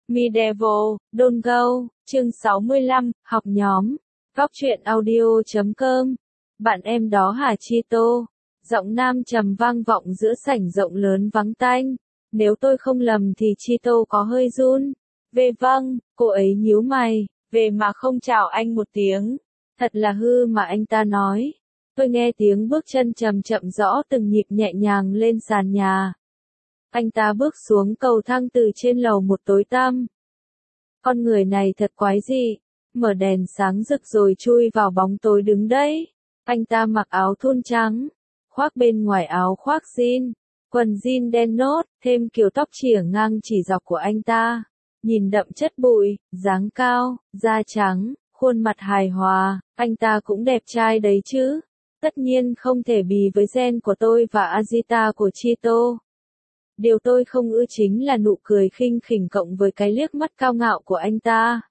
Medieval, Don't Go, chương 65, học nhóm. Góc truyện audio.com. Bạn em đó hả Chito? Giọng nam trầm vang vọng giữa sảnh rộng lớn vắng tanh. Nếu tôi không lầm thì Chito có hơi run. Về vâng, cô ấy nhíu mày, về mà không chào anh một tiếng. Thật là hư mà anh ta nói. Tôi nghe tiếng bước chân chậm chậm rõ từng nhịp nhẹ nhàng lên sàn nhà. Anh ta bước xuống cầu thang từ trên lầu một tối tăm. Con người này thật quái dị, mở đèn sáng rực rồi chui vào bóng tối đứng đấy. Anh ta mặc áo thun trắng, khoác bên ngoài áo khoác jean, quần jean đen nốt, thêm kiểu tóc chỉa ngang chỉ dọc của anh ta. Nhìn đậm chất bụi, dáng cao, da trắng, khuôn mặt hài hòa, anh ta cũng đẹp trai đấy chứ. Tất nhiên không thể bì với gen của tôi và Azita của Chito. Điều tôi không ưa chính là nụ cười khinh khỉnh cộng với cái liếc mắt cao ngạo của anh ta.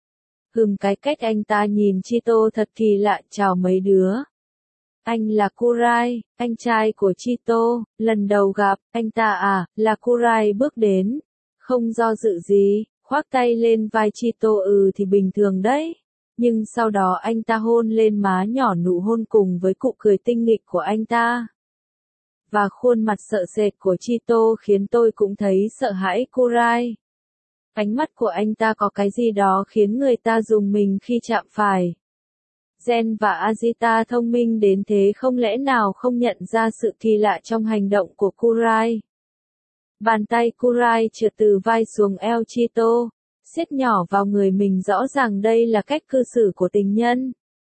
Cái cách anh ta nhìn Chito thật kỳ lạ. Chào mấy đứa. Anh là Kurai, anh trai của Chito. Lần đầu gặp, anh ta là Kurai bước đến. Không do dự gì, khoác tay lên vai Chito. Thì bình thường đấy. Nhưng sau đó anh ta hôn lên má nhỏ, nụ hôn cùng với cụ cười tinh nghịch của anh ta. Và khuôn mặt sợ sệt của Chito khiến tôi cũng thấy sợ hãi Kurai. Ánh mắt của anh ta có cái gì đó khiến người ta rùng mình khi chạm phải. Gen và Azita thông minh đến thế không lẽ nào không nhận ra sự kỳ lạ trong hành động của Kurai. Bàn tay Kurai trượt từ vai xuống eo Chito, siết nhỏ vào người mình, rõ ràng đây là cách cư xử của tình nhân.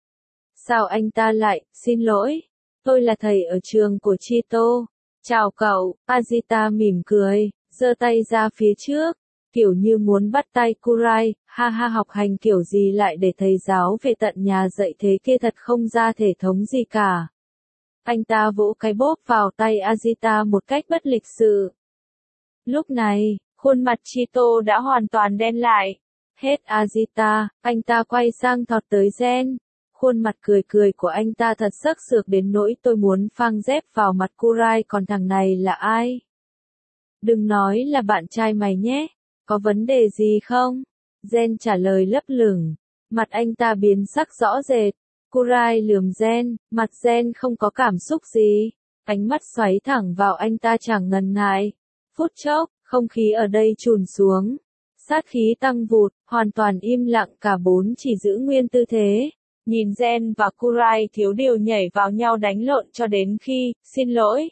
Sao anh ta lại, xin lỗi. Tôi là thầy ở trường của Chito. Chào cậu, Azita mỉm cười, giơ tay ra phía trước, kiểu như muốn bắt tay Kurai. Ha ha, học hành kiểu gì lại để thầy giáo về tận nhà dạy thế kia, thật không ra thể thống gì cả. Anh ta vỗ cái bóp vào tay Azita một cách bất lịch sự. Lúc này, khuôn mặt Chito đã hoàn toàn đen lại. Hết Azita, anh ta quay sang thọt tới Gen. Khuôn mặt cười cười của anh ta thật sắc sược đến nỗi tôi muốn phang dép vào mặt Kurai. Còn thằng này là ai? Đừng nói là bạn trai mày nhé. Có vấn đề gì không? Gen trả lời lấp lửng. Mặt anh ta biến sắc rõ rệt. Kurai lườm Gen, mặt Gen không có cảm xúc gì. Ánh mắt xoáy thẳng vào anh ta chẳng ngần ngại. Phút chốc, không khí ở đây trùn xuống. Sát khí tăng vụt, hoàn toàn im lặng, cả bốn chỉ giữ nguyên tư thế. Nhìn Gen và Kurai thiếu điều nhảy vào nhau đánh lộn cho đến khi, xin lỗi.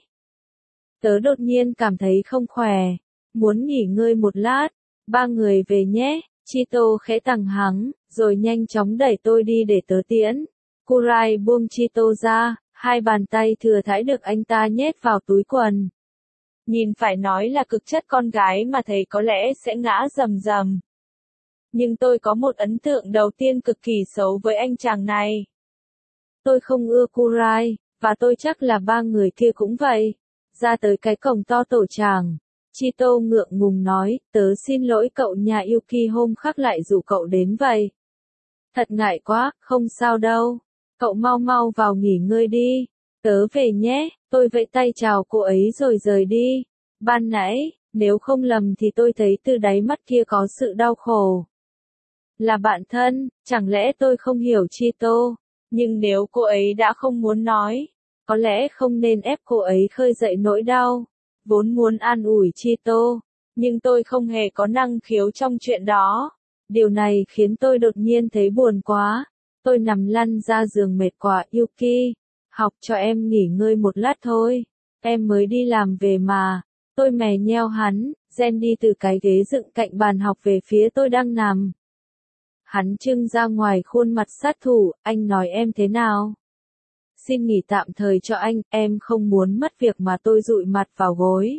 Tớ đột nhiên cảm thấy không khỏe. Muốn nghỉ ngơi một lát. Ba người về nhé. Chito khẽ tằng hắng, rồi nhanh chóng đẩy tôi đi để tớ tiễn. Kurai buông Chito ra, hai bàn tay thừa thãi được anh ta nhét vào túi quần. Nhìn phải nói là cực chất con gái mà thầy có lẽ sẽ ngã rầm rầm. Nhưng tôi có một ấn tượng đầu tiên cực kỳ xấu với anh chàng này. Tôi không ưa Kurai, và tôi chắc là ba người kia cũng vậy. Ra tới cái cổng to tổ tràng. Chito ngượng ngùng nói, tớ xin lỗi cậu nhà Yuki, hôm khác lại rủ cậu đến vậy. Thật ngại quá, không sao đâu. Cậu mau mau vào nghỉ ngơi đi. Tớ về nhé, tôi vẫy tay chào cô ấy rồi rời đi. Ban nãy, nếu không lầm thì tôi thấy từ đáy mắt kia có sự đau khổ. Là bạn thân, chẳng lẽ tôi không hiểu Chito? Nhưng nếu cô ấy đã không muốn nói, có lẽ không nên ép cô ấy khơi dậy nỗi đau. Vốn muốn an ủi Chito, nhưng tôi không hề có năng khiếu trong chuyện đó. Điều này khiến tôi đột nhiên thấy buồn quá. Tôi nằm lăn ra giường mệt quá. Yuki, học cho em nghỉ ngơi một lát thôi. Em mới đi làm về mà. Tôi mè nheo hắn. Gen đi từ cái ghế dựng cạnh bàn học về phía tôi đang nằm. Hắn trưng ra ngoài khuôn mặt sát thủ. Anh nói em thế nào? Xin nghỉ tạm thời cho anh, em không muốn mất việc mà. Tôi dụi mặt vào gối.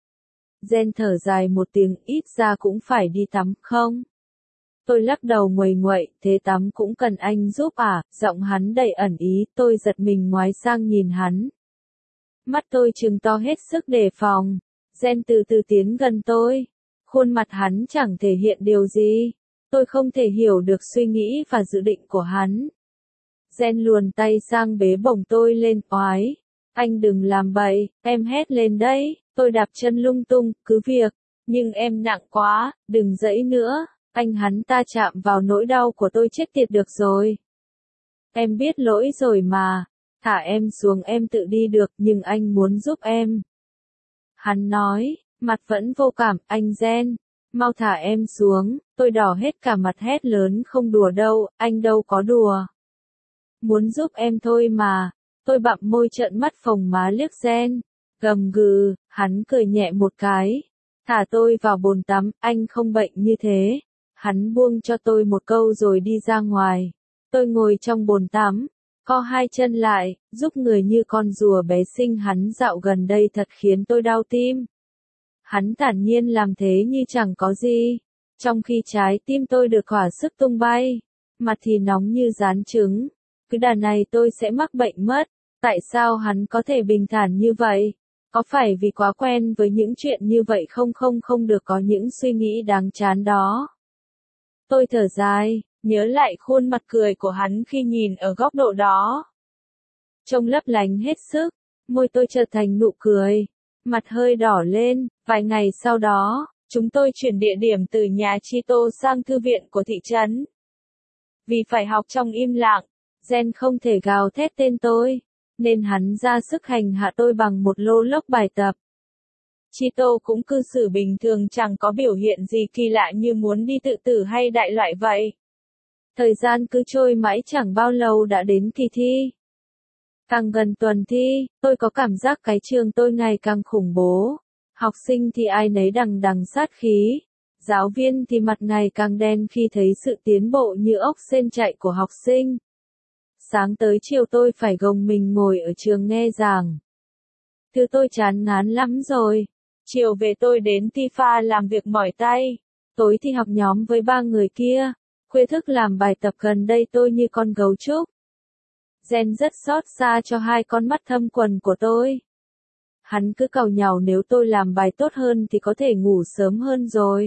Gen thở dài một tiếng, ít ra cũng phải đi tắm không? Tôi lắc đầu nguầy nguậy, thế tắm cũng cần anh giúp à? Giọng hắn đầy ẩn ý. Tôi giật mình ngoái sang nhìn hắn. Mắt tôi trừng to hết sức đề phòng. Gen từ từ tiến gần tôi. Khuôn mặt hắn chẳng thể hiện điều gì. Tôi không thể hiểu được suy nghĩ và dự định của hắn. Gen luồn tay sang bế bổng tôi lên. Oái, anh đừng làm bậy, em hét lên đấy. Tôi đạp chân lung tung, cứ việc. Nhưng em nặng quá, đừng dãy nữa. Anh hắn ta chạm vào nỗi đau của tôi chết tiệt được rồi. Em biết lỗi rồi mà. Thả em xuống em tự đi được nhưng anh muốn giúp em. Hắn nói, mặt vẫn vô cảm, anh Gen. Mau thả em xuống, tôi đỏ hết cả mặt hét lớn không đùa đâu, anh đâu có đùa. Muốn giúp em thôi mà. Tôi bặm môi trợn mắt phồng má liếc Gen. Gầm gừ, hắn cười nhẹ một cái. Thả tôi vào bồn tắm, anh không bệnh như thế. Hắn buông cho tôi một câu rồi đi ra ngoài. Tôi ngồi trong bồn tắm, co hai chân lại, giúp người như con rùa bé xinh hắn dạo gần đây thật khiến tôi đau tim. Hắn thản nhiên làm thế như chẳng có gì, trong khi trái tim tôi được thỏa sức tung bay, mặt thì nóng như rán trứng. Cứ đà này tôi sẽ mắc bệnh mất. Tại sao hắn có thể bình thản như vậy? Có phải vì quá quen với những chuyện như vậy không được có những suy nghĩ đáng chán đó. Tôi thở dài, nhớ lại khuôn mặt cười của hắn khi nhìn ở góc độ đó. Trông lấp lánh hết sức, môi tôi trở thành nụ cười, mặt hơi đỏ lên. Vài ngày sau đó, chúng tôi chuyển địa điểm từ nhà Chito sang thư viện của thị trấn. Vì phải học trong im lặng, Gen không thể gào thét tên tôi, nên hắn ra sức hành hạ tôi bằng một lô lốc bài tập. Chito cũng cư xử bình thường, chẳng có biểu hiện gì kỳ lạ như muốn đi tự tử hay đại loại vậy. Thời gian cứ trôi mãi, chẳng bao lâu đã đến kỳ thi. Càng gần tuần thi, tôi có cảm giác cái trường tôi ngày càng khủng bố. Học sinh thì ai nấy đằng đằng sát khí. Giáo viên thì mặt ngày càng đen khi thấy sự tiến bộ như ốc sên chạy của học sinh. Sáng tới chiều tôi phải gồng mình ngồi ở trường nghe giảng. Thứ tôi chán ngán lắm rồi. Chiều về tôi đến Tifa làm việc mỏi tay. Tối thì học nhóm với 3 người kia. Khuya thức làm bài tập, gần đây tôi như con gấu trúc. Gen rất xót xa cho hai con mắt thâm quầng của tôi. Hắn cứ càu nhàu nếu tôi làm bài tốt hơn thì có thể ngủ sớm hơn rồi.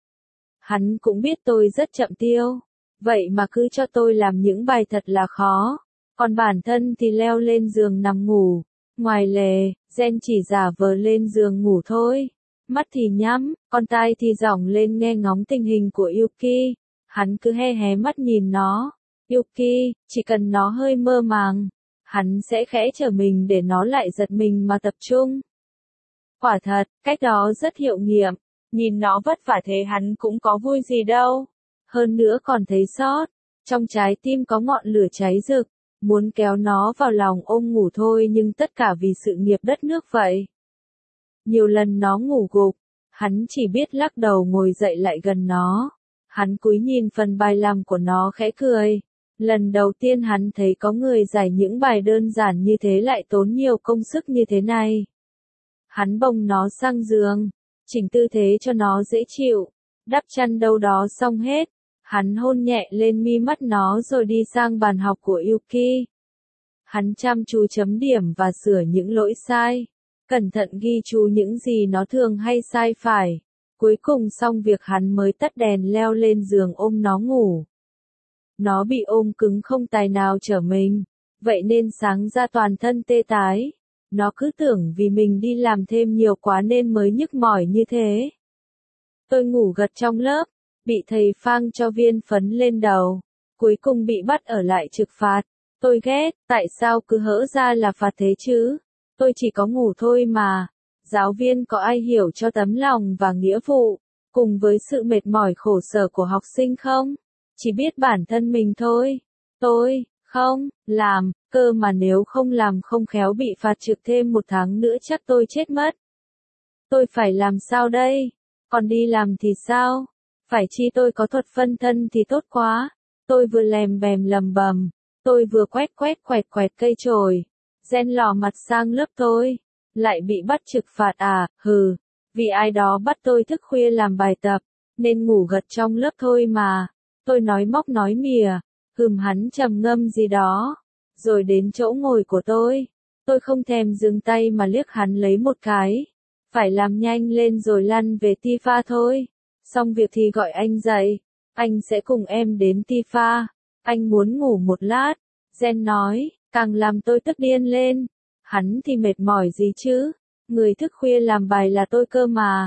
Hắn cũng biết tôi rất chậm tiêu. Vậy mà cứ cho tôi làm những bài thật là khó. Còn bản thân thì leo lên giường nằm ngủ. Ngoài lề, Gen chỉ giả vờ lên giường ngủ thôi. Mắt thì nhắm, con tai thì dõng lên nghe ngóng tình hình của Yuki. Hắn cứ hé hé mắt nhìn nó. Yuki, chỉ cần nó hơi mơ màng, hắn sẽ khẽ trở mình để nó lại giật mình mà tập trung. Quả thật, cách đó rất hiệu nghiệm. Nhìn nó vất vả thế hắn cũng có vui gì đâu. Hơn nữa còn thấy xót. Trong trái tim có ngọn lửa cháy rực. Muốn kéo nó vào lòng ôm ngủ thôi, nhưng tất cả vì sự nghiệp đất nước vậy. Nhiều lần nó ngủ gục, hắn chỉ biết lắc đầu ngồi dậy lại gần nó. Hắn cúi nhìn phần bài làm của nó khẽ cười. Lần đầu tiên hắn thấy có người giải những bài đơn giản như thế lại tốn nhiều công sức như thế này. Hắn bồng nó sang giường, chỉnh tư thế cho nó dễ chịu, đắp chăn đâu đó xong hết. Hắn hôn nhẹ lên mi mắt nó rồi đi sang bàn học của Yuki. Hắn chăm chú chấm điểm và sửa những lỗi sai. Cẩn thận ghi chú những gì nó thường hay sai phải. Cuối cùng xong việc hắn mới tắt đèn leo lên giường ôm nó ngủ. Nó bị ôm cứng không tài nào trở mình. Vậy nên sáng ra toàn thân tê tái. Nó cứ tưởng vì mình đi làm thêm nhiều quá nên mới nhức mỏi như thế. Tôi ngủ gật trong lớp. Bị thầy phang cho viên phấn lên đầu. Cuối cùng bị bắt ở lại trực phạt. Tôi ghét, tại sao cứ hỡ ra là phạt thế chứ? Tôi chỉ có ngủ thôi mà. Giáo viên có ai hiểu cho tấm lòng và nghĩa vụ, cùng với sự mệt mỏi khổ sở của học sinh không? Chỉ biết bản thân mình thôi. Tôi, không, làm, cơ mà nếu không làm không khéo bị phạt trực thêm 1 tháng nữa chắc tôi chết mất. Tôi phải làm sao đây? Còn đi làm thì sao? Phải chi tôi có thuật phân thân thì tốt quá. Tôi vừa lèm bèm lầm bầm. Tôi vừa quét quẹt cây chổi. Gen lò mặt sang lớp tôi. Lại bị bắt trực phạt à, hừ. Vì ai đó bắt tôi thức khuya làm bài tập, nên ngủ gật trong lớp thôi mà. Tôi nói móc nói mỉa. Hắn trầm ngâm gì đó. Rồi đến chỗ ngồi của tôi. Tôi không thèm dừng tay mà liếc hắn lấy một cái. Phải làm nhanh lên rồi lăn về Tifa thôi. Xong việc thì gọi anh dậy. Anh sẽ cùng em đến Tifa. Anh muốn ngủ một lát. Gen nói, càng làm tôi tức điên lên. Hắn thì mệt mỏi gì chứ? Người thức khuya làm bài là tôi cơ mà.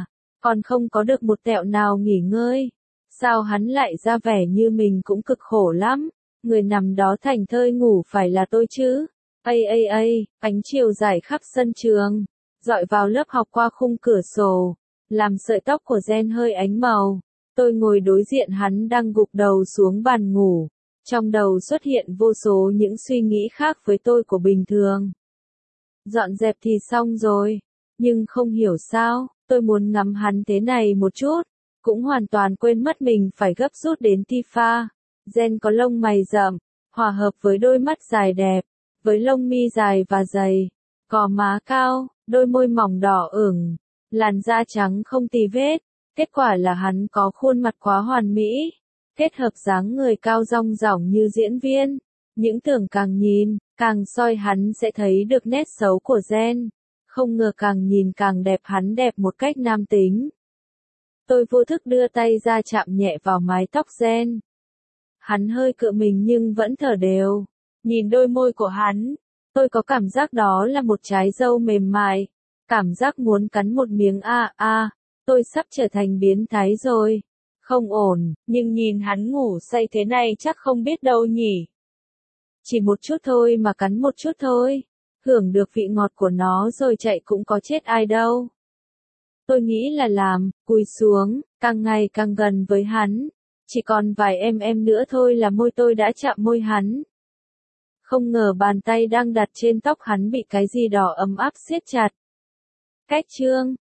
còn không có được một tẹo nào nghỉ ngơi. Sao hắn lại ra vẻ như mình cũng cực khổ lắm, người nằm đó thảnh thơi ngủ phải là tôi chứ. Ánh chiều rải khắp sân trường, dọi vào lớp học qua khung cửa sổ, làm sợi tóc của Gen hơi ánh màu. Tôi ngồi đối diện hắn đang gục đầu xuống bàn ngủ, trong đầu xuất hiện vô số những suy nghĩ khác với tôi của bình thường. Dọn dẹp thì xong rồi, nhưng không hiểu sao, tôi muốn ngắm hắn thế này một chút, cũng hoàn toàn quên mất mình phải gấp rút đến Tifa. Gen có lông mày rậm, hòa hợp với đôi mắt dài đẹp, với lông mi dài và dày, gò má cao, đôi môi mỏng đỏ ửng, làn da trắng không tì vết. Kết quả là hắn có khuôn mặt quá hoàn mỹ, kết hợp dáng người cao dong dỏng như diễn viên. Những tưởng càng nhìn, càng soi hắn sẽ thấy được nét xấu của Gen. Không ngờ càng nhìn càng đẹp, hắn đẹp một cách nam tính. Tôi vô thức đưa tay ra chạm nhẹ vào mái tóc Gen. Hắn hơi cựa mình nhưng vẫn thở đều. Nhìn đôi môi của hắn, tôi có cảm giác đó là một trái dâu mềm mại. Cảm giác muốn cắn một miếng tôi sắp trở thành biến thái rồi. Không ổn, nhưng nhìn hắn ngủ say thế này chắc không biết đâu nhỉ. Chỉ một chút thôi mà cắn một chút thôi. Hưởng được vị ngọt của nó rồi chạy cũng có chết ai đâu. Tôi nghĩ là làm, cúi xuống, càng ngày càng gần với hắn. Chỉ còn vài em nữa thôi là môi tôi đã chạm môi hắn. Không ngờ bàn tay đang đặt trên tóc hắn bị cái gì đó ấm áp siết chặt. Cách chương